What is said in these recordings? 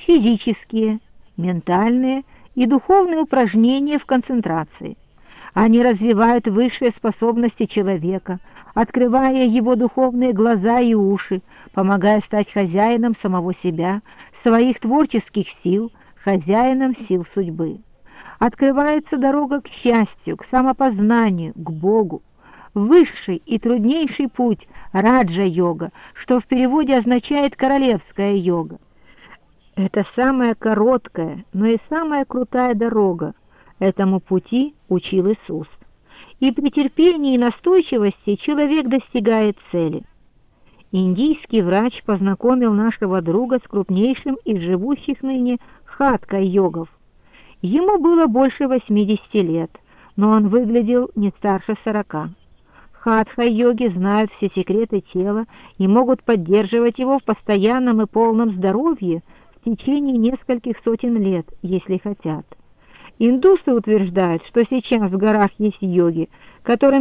физические, ментальные и духовные упражнения в концентрации. Они развивают высшие способности человека, открывая его духовные глаза и уши, помогая стать хозяином самого себя, своих творческих сил, хозяином сил судьбы. Открывается дорога к счастью, к самопознанию, к Богу. Высший и труднейший путь – раджа-йога, что в переводе означает «королевская йога». Это самая короткая, но и самая крутая дорога. Этому пути учил Иисус. И при терпении и настойчивости человек достигает цели. Индийский врач познакомил нашего друга с крупнейшим из живущих ныне хатха-йогов. Ему было больше 80 лет, но он выглядел не старше 40. Хатха-йоги знают все секреты тела и могут поддерживать его в постоянном и полном здоровье в течение нескольких сотен лет, если хотят. Индусы утверждают, что сейчас в горах есть йоги, которым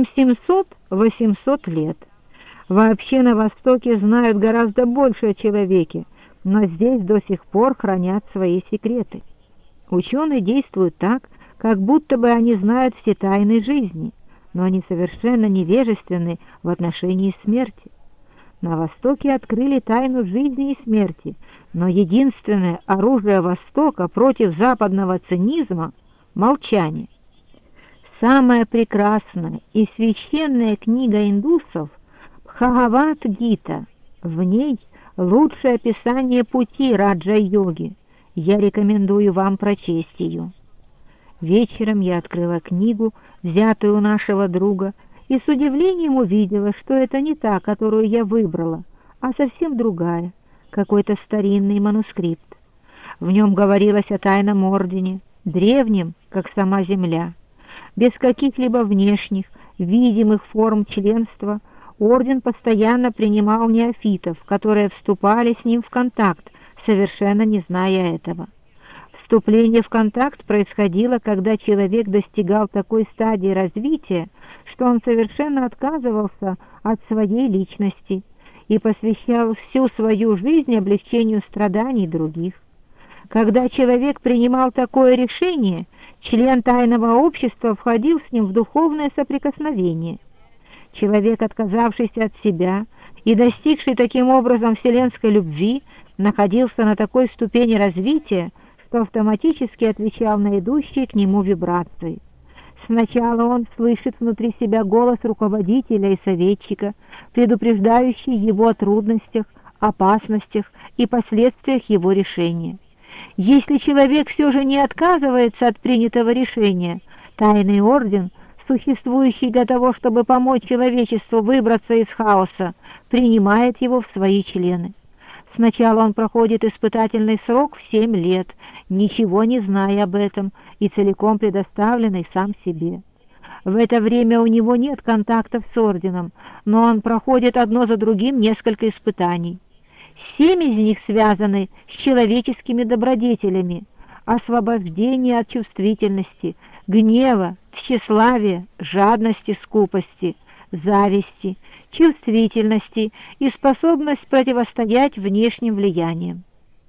700-800 лет. Вообще на Востоке знают гораздо больше о человеке, но здесь до сих пор хранят свои секреты. Ученые действуют так, как будто бы они знают все тайны жизни, но они совершенно невежественны в отношении смерти. На Востоке открыли тайну жизни и смерти, но единственное оружие Востока против западного цинизма — молчание. Самая прекрасная и священная книга индусов — Бхагавад-гита. В ней лучшее описание пути раджа-йоги. Я рекомендую вам прочесть ее. Вечером я открыла книгу, взятую у нашего друга, и с удивлением увидела, что это не та, которую я выбрала, а совсем другая, какой-то старинный манускрипт. В нем говорилось о тайном ордене, древнем, как сама земля. Без каких-либо внешних, видимых форм членства орден постоянно принимал неофитов, которые вступали с ним в контакт, совершенно не зная этого. Вступление в контакт происходило, когда человек достигал такой стадии развития, что он совершенно отказывался от своей личности и посвящал всю свою жизнь облегчению страданий других. Когда человек принимал такое решение, член тайного общества входил с ним в духовное соприкосновение. Человек, отказавшийся от себя и достигший таким образом вселенской любви, находился на такой ступени развития, что автоматически отвечал на идущие к нему вибрации. Сначала он слышит внутри себя голос руководителя и советчика, предупреждающий его о трудностях, опасностях и последствиях его решения. Если человек все же не отказывается от принятого решения, тайный орден, существующий для того, чтобы помочь человечеству выбраться из хаоса, принимает его в свои члены. Сначала он проходит испытательный срок в 7 лет, ничего не зная об этом и целиком предоставленный сам себе. В это время у него нет контактов с орденом, но он проходит одно за другим несколько испытаний. 7 из них связаны с человеческими добродетелями: освобождение от чувствительности, гнева, тщеславия, жадности, скупости, зависти, чувствительности и способность противостоять внешним влияниям.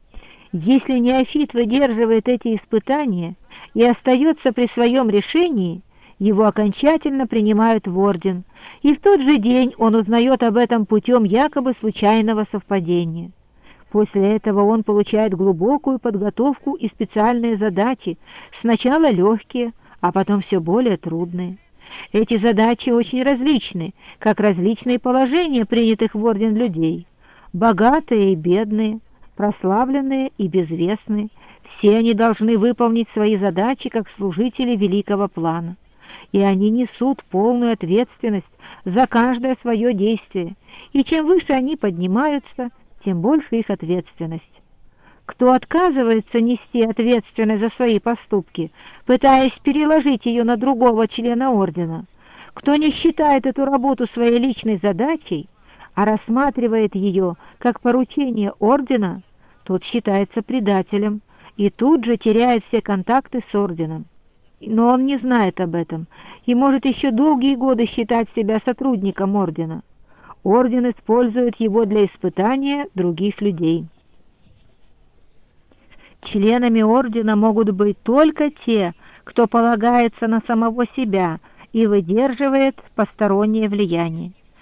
Если неофит выдерживает эти испытания и остается при своем решении, его окончательно принимают в орден, и в тот же день он узнает об этом путем якобы случайного совпадения. После этого он получает глубокую подготовку и специальные задачи, сначала легкие, а потом все более трудные. Эти задачи очень различны, как различные положения принятых в орден людей. Богатые и бедные, прославленные и безвестные, все они должны выполнить свои задачи как служители великого плана. И они несут полную ответственность за каждое свое действие, и чем выше они поднимаются, тем больше их ответственность. Кто отказывается нести ответственность за свои поступки, пытаясь переложить ее на другого члена ордена, кто не считает эту работу своей личной задачей, а рассматривает ее как поручение ордена, тот считается предателем и тут же теряет все контакты с орденом. Но он не знает об этом и может еще долгие годы считать себя сотрудником ордена. Орден использует его для испытания других людей. членами ордена могут быть только те, кто полагается на самого себя и выдерживает постороннее влияние.